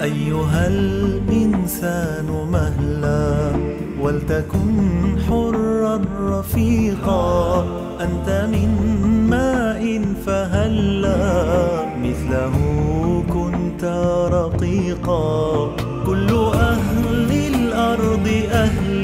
أيها الإنسان مهلا ولتكن حرا رفيقا، أنت من ماء فهلا مثله كنت رقيقا. كل أهل الأرض أهل